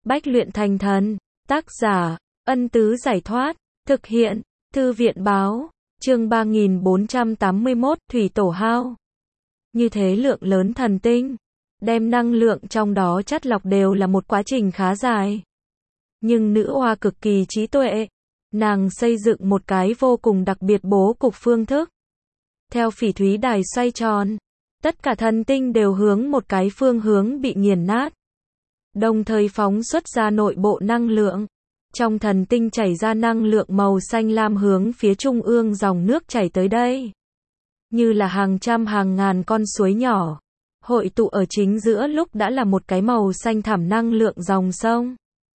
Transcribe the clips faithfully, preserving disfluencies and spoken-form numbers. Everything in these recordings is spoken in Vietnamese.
Bách luyện thành thần. Tác giả, Ân Tứ Giải Thoát. Thực hiện, Thư viện Báo. Chương ba nghìn bốn trăm tám mươi mốt, Thủy Tổ Hao. Như thế lượng lớn thần tinh, đem năng lượng trong đó chắt lọc đều là một quá trình khá dài. Nhưng nữ oa cực kỳ trí tuệ. Nàng xây dựng một cái vô cùng đặc biệt bố cục phương thức. Theo phỉ thúy đài xoay tròn, tất cả thần tinh đều hướng một cái phương hướng bị nghiền nát. Đồng thời phóng xuất ra nội bộ năng lượng. Trong thần tinh chảy ra năng lượng màu xanh lam hướng phía trung ương dòng nước chảy tới đây. Như là hàng trăm hàng ngàn con suối nhỏ. Hội tụ ở chính giữa lúc đã là một cái màu xanh thẳm năng lượng dòng sông.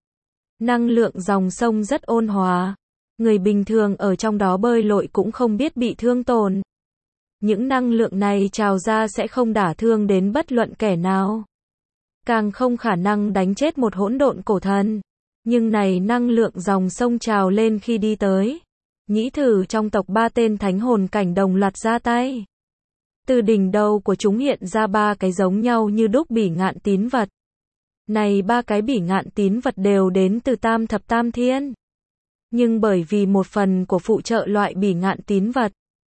Năng lượng dòng sông rất ôn hòa. Người bình thường ở trong đó bơi lội cũng không biết bị thương tổn. Những năng lượng này trào ra sẽ không đả thương đến bất luận kẻ nào. Càng không khả năng đánh chết một hỗn độn cổ thần. Nhưng này năng lượng dòng sông trào lên khi đi tới. Nhĩ thử trong tộc ba tên thánh hồn cảnh đồng loạt ra tay. Từ đỉnh đầu của chúng hiện ra ba cái giống nhau như đúc bỉ ngạn tín vật. Này ba cái bỉ ngạn tín vật đều đến từ tam thập tam thiên. Nhưng bởi vì một phần của phụ trợ loại bỉ ngạn tín vật,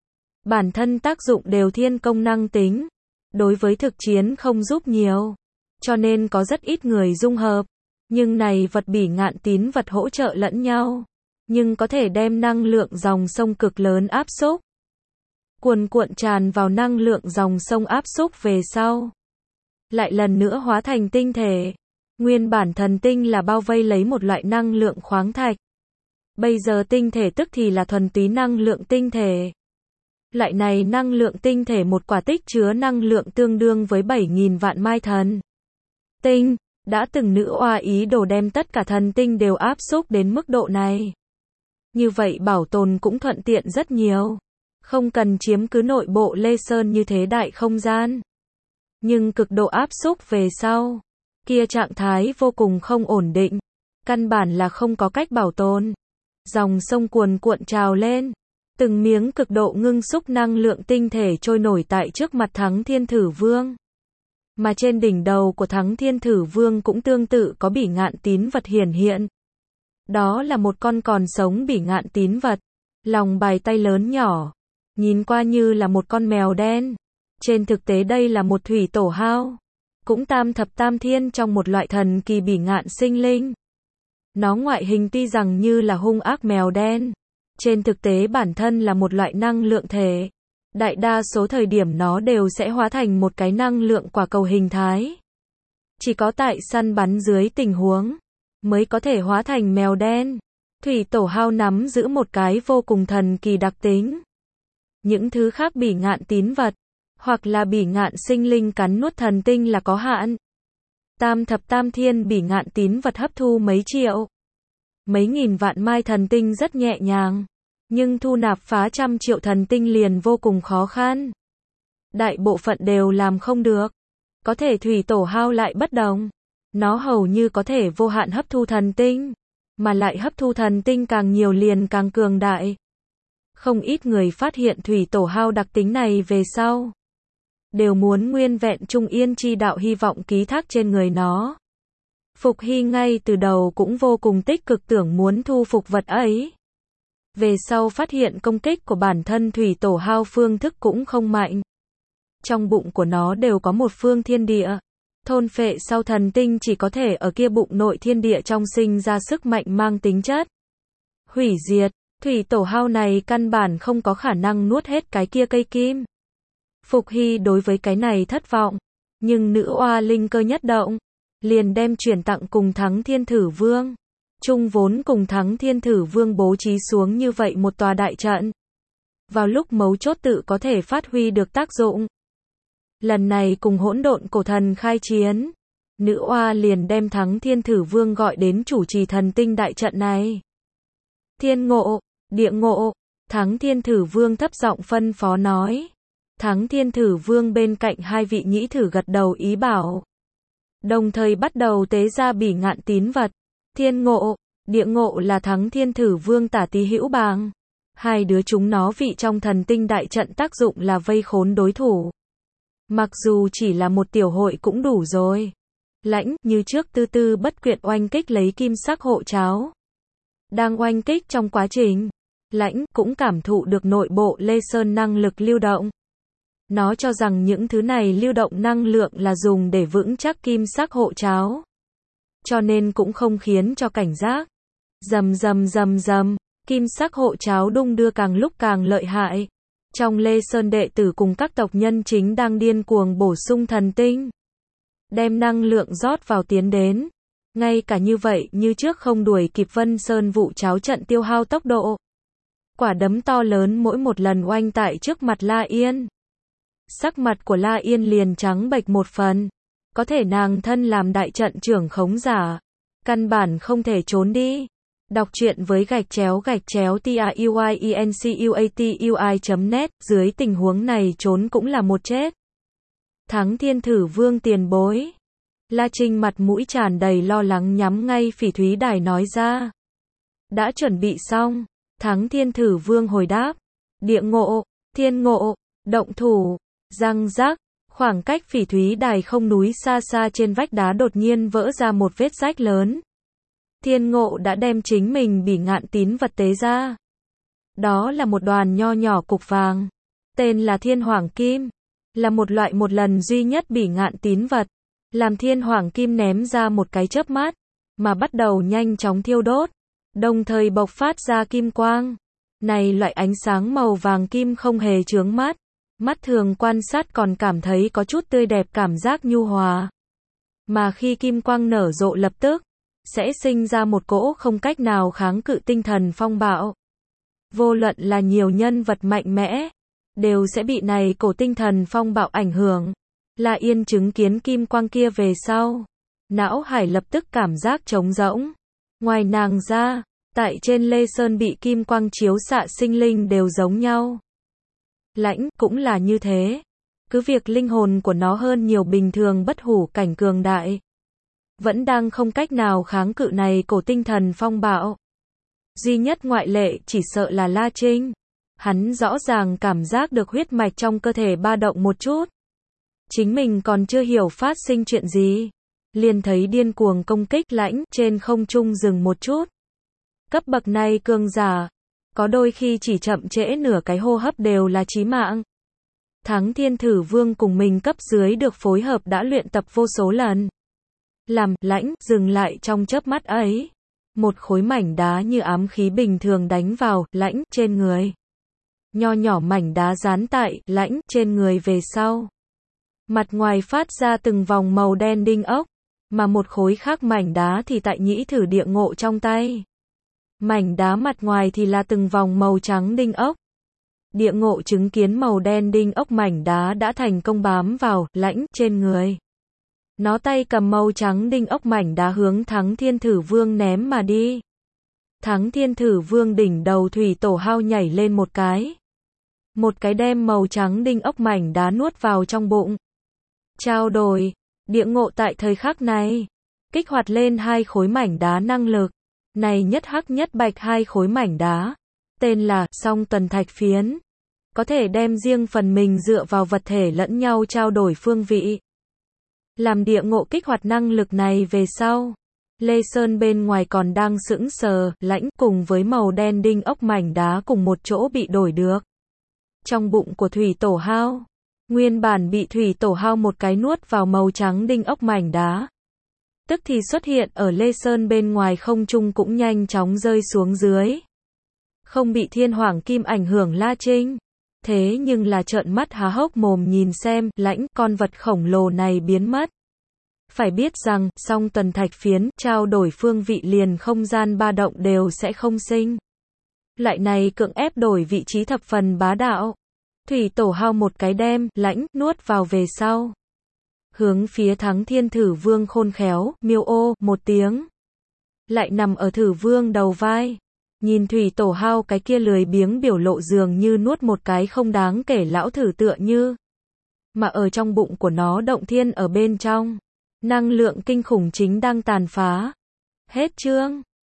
bản thân tác dụng đều thiên công năng tính. Đối với thực chiến không giúp nhiều. Cho nên có rất ít người dung hợp. Nhưng này vật bỉ ngạn tín vật hỗ trợ lẫn nhau. Nhưng có thể đem năng lượng dòng sông cực lớn áp xúc. Cuồn cuộn tràn vào năng lượng dòng sông áp xúc về sau. Lại lần nữa hóa thành tinh thể. Nguyên bản thần tinh là bao vây lấy một loại năng lượng khoáng thạch. Bây giờ tinh thể tức thì là thuần túy năng lượng tinh thể. Loại này năng lượng tinh thể một quả tích chứa năng lượng tương đương với bảy nghìn vạn mai thần tinh. Đã từng nữ oa ý đồ đem tất cả thần tinh đều áp xúc đến mức độ này. Như vậy bảo tồn cũng thuận tiện rất nhiều. Không cần chiếm cứ nội bộ Lê Sơn như thế đại không gian. Nhưng cực độ áp xúc về sau. Kia trạng thái vô cùng không ổn định. Căn bản là không có cách bảo tồn. Dòng sông cuồn cuộn trào lên. Từng miếng cực độ ngưng xúc năng lượng tinh thể trôi nổi tại trước mặt Thắng Thiên Thử Vương. Mà trên đỉnh đầu của Thắng Thiên Thử Vương cũng tương tự có bỉ ngạn tín vật hiển hiện. Đó là một con còn sống bỉ ngạn tín vật. Lòng bàn tay lớn nhỏ. Nhìn qua như là một con mèo đen. Trên thực tế đây là một thủy tổ hao. Cũng tam thập tam thiên trong một loại thần kỳ bỉ ngạn sinh linh. Nó ngoại hình tuy rằng như là hung ác mèo đen. Trên thực tế bản thân là một loại năng lượng thể. Đại đa số thời điểm nó đều sẽ hóa thành một cái năng lượng quả cầu hình thái. Chỉ có tại săn bắn dưới tình huống mới có thể hóa thành mèo đen. Thủy tổ hao nắm giữ một cái vô cùng thần kỳ đặc tính. Những thứ khác bỉ ngạn tín vật, hoặc là bỉ ngạn sinh linh cắn nuốt thần tinh là có hạn. Tam thập tam thiên bỉ ngạn tín vật hấp thu mấy triệu, mấy nghìn vạn mai thần tinh rất nhẹ nhàng. Nhưng thu nạp phá trăm triệu thần tinh liền vô cùng khó khăn. Đại bộ phận đều làm không được. Có thể thủy tổ hao lại bất đồng. Nó hầu như có thể vô hạn hấp thu thần tinh. Mà lại hấp thu thần tinh càng nhiều liền càng cường đại. Không ít người phát hiện thủy tổ hao đặc tính này về sau. Đều muốn nguyên vẹn trung yên chi đạo hy vọng ký thác trên người nó. Phục Hy ngay từ đầu cũng vô cùng tích cực tưởng muốn thu phục vật ấy. Về sau phát hiện công kích của bản thân thủy tổ hao phương thức cũng không mạnh. Trong bụng của nó đều có một phương thiên địa. Thôn phệ sau thần tinh chỉ có thể ở kia bụng nội thiên địa trong sinh ra sức mạnh mang tính chất hủy diệt. Thủy tổ hao này căn bản không có khả năng nuốt hết cái kia cây kim. Phục Hy đối với cái này thất vọng. Nhưng nữ oa linh cơ nhất động. Liền đem chuyển tặng cùng Thắng Thiên Thử Vương. Trung vốn cùng Thắng Thiên Thử Vương bố trí xuống như vậy một tòa đại trận. Vào lúc mấu chốt tự có thể phát huy được tác dụng. Lần này cùng hỗn độn cổ thần khai chiến. Nữ oa liền đem Thắng Thiên Thử Vương gọi đến chủ trì thần tinh đại trận này. Thiên ngộ, địa ngộ. Thắng Thiên Thử Vương thấp giọng phân phó nói. Thắng Thiên Thử Vương bên cạnh hai vị nhĩ thử gật đầu ý bảo. Đồng thời bắt đầu tế ra bỉ ngạn tín vật. Thiên ngộ, địa ngộ là Thắng Thiên Thử Vương tả tí hữu bàng. Hai đứa chúng nó vị trong thần tinh đại trận tác dụng là vây khốn đối thủ. Mặc dù chỉ là một tiểu hội cũng đủ rồi. Lãnh, như trước tư tư bất quyện oanh kích lấy kim sắc hộ cháo. Đang oanh kích trong quá trình, Lãnh cũng cảm thụ được nội bộ Lê Sơn năng lực lưu động. Nó cho rằng những thứ này lưu động năng lượng là dùng để vững chắc kim sắc hộ cháo. Cho nên cũng không khiến cho cảnh giác. Rầm rầm rầm rầm, kim sắc hộ cháo đung đưa càng lúc càng lợi hại. Trong Lê Sơn đệ tử cùng các tộc nhân chính đang điên cuồng bổ sung thần tinh. Đem năng lượng rót vào tiến đến. Ngay cả như vậy như trước không đuổi kịp Vân Sơn vụ cháo trận tiêu hao tốc độ. Quả đấm to lớn mỗi một lần oanh tại trước mặt La Yên. Sắc mặt của La Yên liền trắng bệch một phần. Có thể nàng thân làm đại trận trưởng khống giả. Căn bản không thể trốn đi. Đọc truyện với gạch chéo gạch chéo t r u i e n c u a t u i chấm net, dưới tình huống này trốn cũng là một chết. Thắng Thiên Thử Vương tiền bối. La Trinh mặt mũi tràn đầy lo lắng nhắm ngay Phỉ Thúy Đài nói ra. Đã chuẩn bị xong. Thắng Thiên Thử Vương hồi đáp. Địa ngộ, thiên ngộ, động thủ, răng rác. Khoảng cách Phỉ Thúy Đài không núi xa xa trên vách đá đột nhiên vỡ ra một vết rách lớn. Thiên ngộ đã đem chính mình bỉ ngạn tín vật tế ra. Đó là một đoàn nho nhỏ cục vàng. Tên là Thiên Hoàng Kim. Là một loại một lần duy nhất bỉ ngạn tín vật. Làm Thiên Hoàng Kim ném ra một cái chớp mắt. Mà bắt đầu nhanh chóng thiêu đốt. Đồng thời bộc phát ra kim quang. Này loại ánh sáng màu vàng kim không hề chướng mắt. Mắt thường quan sát còn cảm thấy có chút tươi đẹp cảm giác nhu hòa. Mà khi kim quang nở rộ lập tức, sẽ sinh ra một cỗ không cách nào kháng cự tinh thần phong bạo. Vô luận là nhiều nhân vật mạnh mẽ, đều sẽ bị này cổ tinh thần phong bạo ảnh hưởng. La Yên chứng kiến kim quang kia về sau. Não hải lập tức cảm giác trống rỗng. Ngoài nàng ra, tại trên Lê Sơn bị kim quang chiếu xạ sinh linh đều giống nhau. Lãnh cũng là như thế. Cứ việc linh hồn của nó hơn nhiều bình thường bất hủ cảnh cường đại. Vẫn đang không cách nào kháng cự này cổ tinh thần phong bạo. Duy nhất ngoại lệ chỉ sợ là La Trinh. Hắn rõ ràng cảm giác được huyết mạch trong cơ thể ba động một chút. Chính mình còn chưa hiểu phát sinh chuyện gì. Liền thấy điên cuồng công kích Lãnh trên không trung dừng một chút. Cấp bậc này cường giả. Có đôi khi chỉ chậm trễ nửa cái hô hấp đều là chí mạng. Thắng Thiên Thử Vương cùng mình cấp dưới được phối hợp đã luyện tập vô số lần. Làm Lãnh dừng lại trong chớp mắt ấy. Một khối mảnh đá như ám khí bình thường đánh vào Lãnh trên người. Nho nhỏ mảnh đá dán tại Lãnh trên người về sau. Mặt ngoài phát ra từng vòng màu đen đinh ốc. Mà một khối khác mảnh đá thì tại Nhĩ Thử Địa Ngộ trong tay. Mảnh đá mặt ngoài thì là từng vòng màu trắng đinh ốc. Địa Ngộ chứng kiến màu đen đinh ốc mảnh đá đã thành công bám vào Lãnh trên người. Nó tay cầm màu trắng đinh ốc mảnh đá hướng Thắng Thiên Thử Vương ném mà đi. Thắng Thiên Thử Vương đỉnh đầu thủy tổ hao nhảy lên một cái. Một cái đem màu trắng đinh ốc mảnh đá nuốt vào trong bụng. Trao đổi. Địa Ngộ tại thời khắc này. Kích hoạt lên hai khối mảnh đá năng lực. Này nhất hắc nhất bạch hai khối mảnh đá. Tên là song tuần thạch phiến. Có thể đem riêng phần mình dựa vào vật thể lẫn nhau trao đổi phương vị. Làm Địa Ngộ kích hoạt năng lực này về sau. Lê Sơn bên ngoài còn đang sững sờ, Lãnh cùng với màu đen đinh ốc mảnh đá cùng một chỗ bị đổi được. Trong bụng của thủy tổ hao. Nguyên bản bị thủy tổ hao một cái nuốt vào màu trắng đinh ốc mảnh đá. Tức thì xuất hiện ở Lê Sơn bên ngoài không trung cũng nhanh chóng rơi xuống dưới. Không bị Thiên Hoàng Kim ảnh hưởng La Trinh. Thế nhưng là trợn mắt há hốc mồm nhìn xem Lãnh con vật khổng lồ này biến mất. Phải biết rằng, song tuần thạch phiến, trao đổi phương vị liền không gian ba động đều sẽ không sinh. Loại này cưỡng ép đổi vị trí thập phần bá đạo. Thủy tổ hao một cái đem, Lãnh, nuốt vào về sau. Hướng phía Thắng Thiên Thử Vương khôn khéo, miêu ô, một tiếng. Lại nằm ở Thử Vương đầu vai. Nhìn thủy tổ hao cái kia lười biếng biểu lộ dường như nuốt một cái không đáng kể lão thử tựa như. Mà ở trong bụng của nó động thiên ở bên trong. Năng lượng kinh khủng chính đang tàn phá. Hết chương.